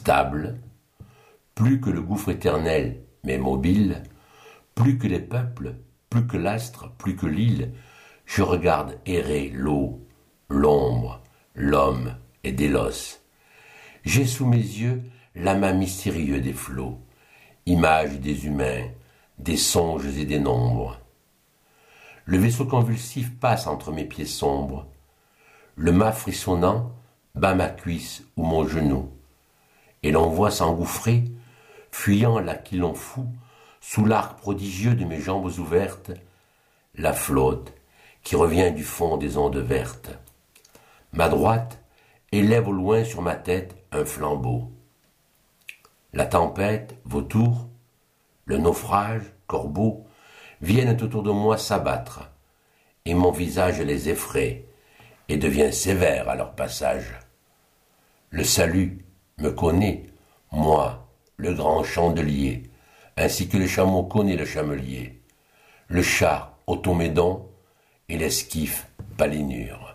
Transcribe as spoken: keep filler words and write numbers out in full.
stable, plus que le gouffre éternel, mais mobile, plus que les peuples, plus que l'astre, plus que l'île, je regarde errer l'eau, l'ombre, l'homme et Délos. J'ai sous mes yeux l'amas mystérieux des flots, image des humains, des songes et des nombres. Le vaisseau convulsif passe entre mes pieds sombres. Le mât frissonnant bat ma cuisse ou mon genou, et l'on voit s'engouffrer, fuyant l'aquilon fou, sous l'arc prodigieux de mes jambes ouvertes, la flotte qui revient du fond des ondes vertes. Ma droite élève au loin sur ma tête un flambeau. La tempête, vautour, le naufrage, corbeau, viennent autour de moi s'abattre, et mon visage les effraie, et devient sévère à leur passage. Le salut me connaît, moi, le grand chandelier, ainsi que le chameau connaît le chamelier, le chat automédon et l'esquif palinure.